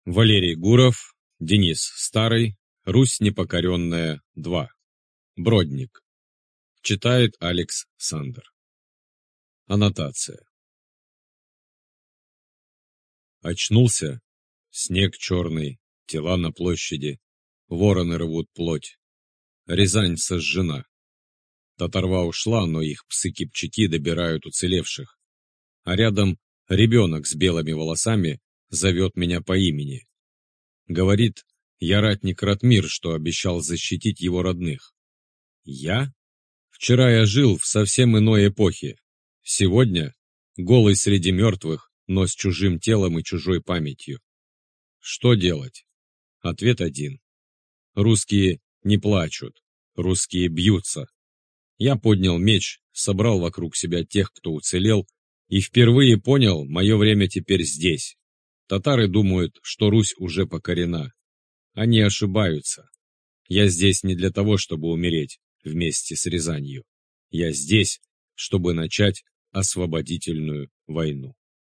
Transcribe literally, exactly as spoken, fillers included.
Валерий Гуров, Денис Старый, Русь непокоренная, два. Бродник. Читает Алекс Сандер. Аннотация. Очнулся, снег черный, тела на площади, вороны рвут плоть. Рязань сожжена. Татарва ушла, но их псы-кипчаки добирают уцелевших. А рядом ребенок с белыми волосами зовет меня по имени. Говорит, я ратник Ратмир, что обещал защитить его родных. Я? Вчера я жил в совсем иной эпохе. Сегодня, голый среди мертвых, но с чужим телом и чужой памятью. Что делать? Ответ один. Русские не плачут, русские бьются. Я поднял меч, собрал вокруг себя тех, кто уцелел, и впервые понял, мое время теперь здесь. Татары думают, что Русь уже покорена. Они ошибаются. Я здесь не для того, чтобы умереть вместе с Рязанью. Я здесь, чтобы начать освободительную войну.